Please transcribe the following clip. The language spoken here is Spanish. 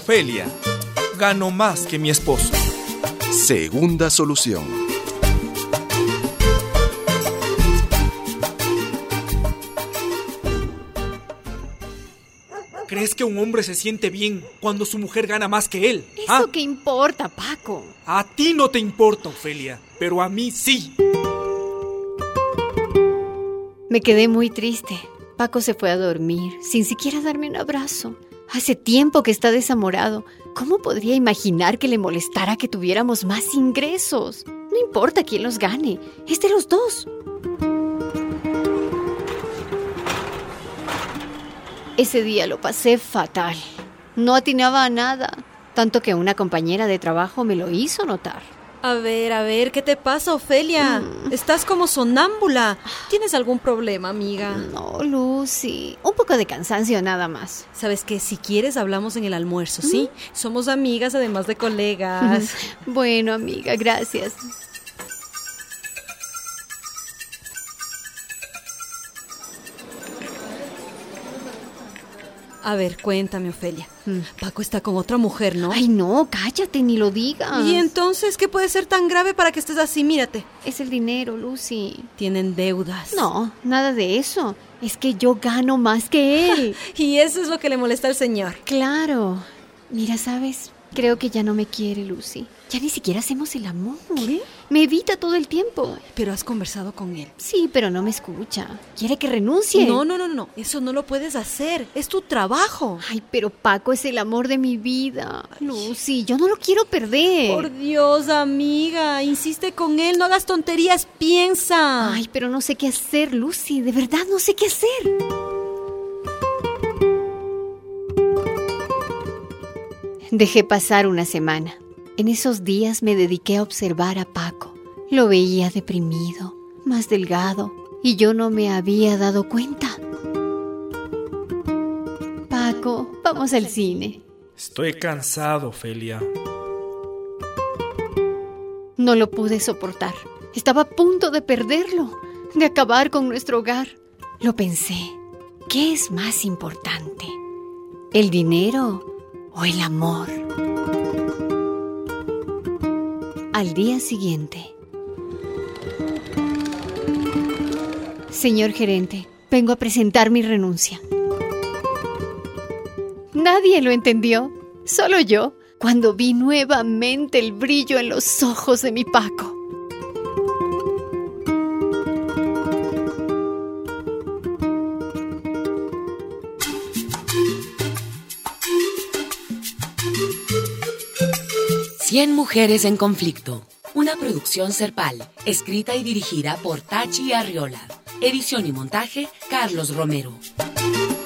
Ofelia, gano más que mi esposo. Segunda solución. ¿Crees que un hombre se siente bien cuando su mujer gana más que él? ¿Eso qué importa, Paco? A ti no te importa, Ofelia, pero a mí sí. Me quedé muy triste. Paco se fue a dormir, sin siquiera darme un abrazo. Hace tiempo que está desamorado. ¿Cómo podría imaginar que le molestara que tuviéramos más ingresos? No importa quién los gane, es de los dos. Ese día lo pasé fatal. No atinaba a nada, tanto que una compañera de trabajo me lo hizo notar. A ver, ¿qué te pasa, Ofelia? Estás como sonámbula. ¿Tienes algún problema, amiga? No, Lucy. Un poco de cansancio nada más. ¿Sabes qué? Si quieres hablamos en el almuerzo, ¿sí? Somos amigas además de colegas. Bueno, amiga, gracias. A ver, cuéntame, Ofelia. Paco está con otra mujer, ¿no? Ay, no, cállate, ni lo digas. ¿Y entonces qué puede ser tan grave para que estés así? Mírate. Es el dinero, Lucy. Tienen deudas. No, nada de eso. Es que yo gano más que él. Y eso es lo que le molesta al señor. Claro. Mira, ¿sabes? Creo que ya no me quiere, Lucy. Ya ni siquiera hacemos el amor. ¿Qué? Me evita todo el tiempo. Pero has conversado con él. Sí, pero no me escucha. Quiere que renuncie. No. Eso no lo puedes hacer. Es tu trabajo. Ay, pero Paco es el amor de mi vida. Lucy, yo no lo quiero perder. Por Dios, amiga. Insiste con él. No hagas tonterías. Piensa. Ay, pero no sé qué hacer, Lucy. De verdad no sé qué hacer. Dejé pasar una semana. En esos días me dediqué a observar a Paco. Lo veía deprimido, más delgado, y yo no me había dado cuenta. Paco, vamos al cine. Estoy cansado, Ofelia. No lo pude soportar. Estaba a punto de perderlo, de acabar con nuestro hogar. Lo pensé. ¿Qué es más importante? ¿El dinero o el amor? Al día siguiente. Señor gerente, vengo a presentar mi renuncia. Nadie lo entendió, solo yo, cuando vi nuevamente el brillo en los ojos de mi Paco. Cien mujeres en conflicto. Una producción Serpal, escrita y dirigida por Tachi Arriola. Edición y montaje, Carlos Romero.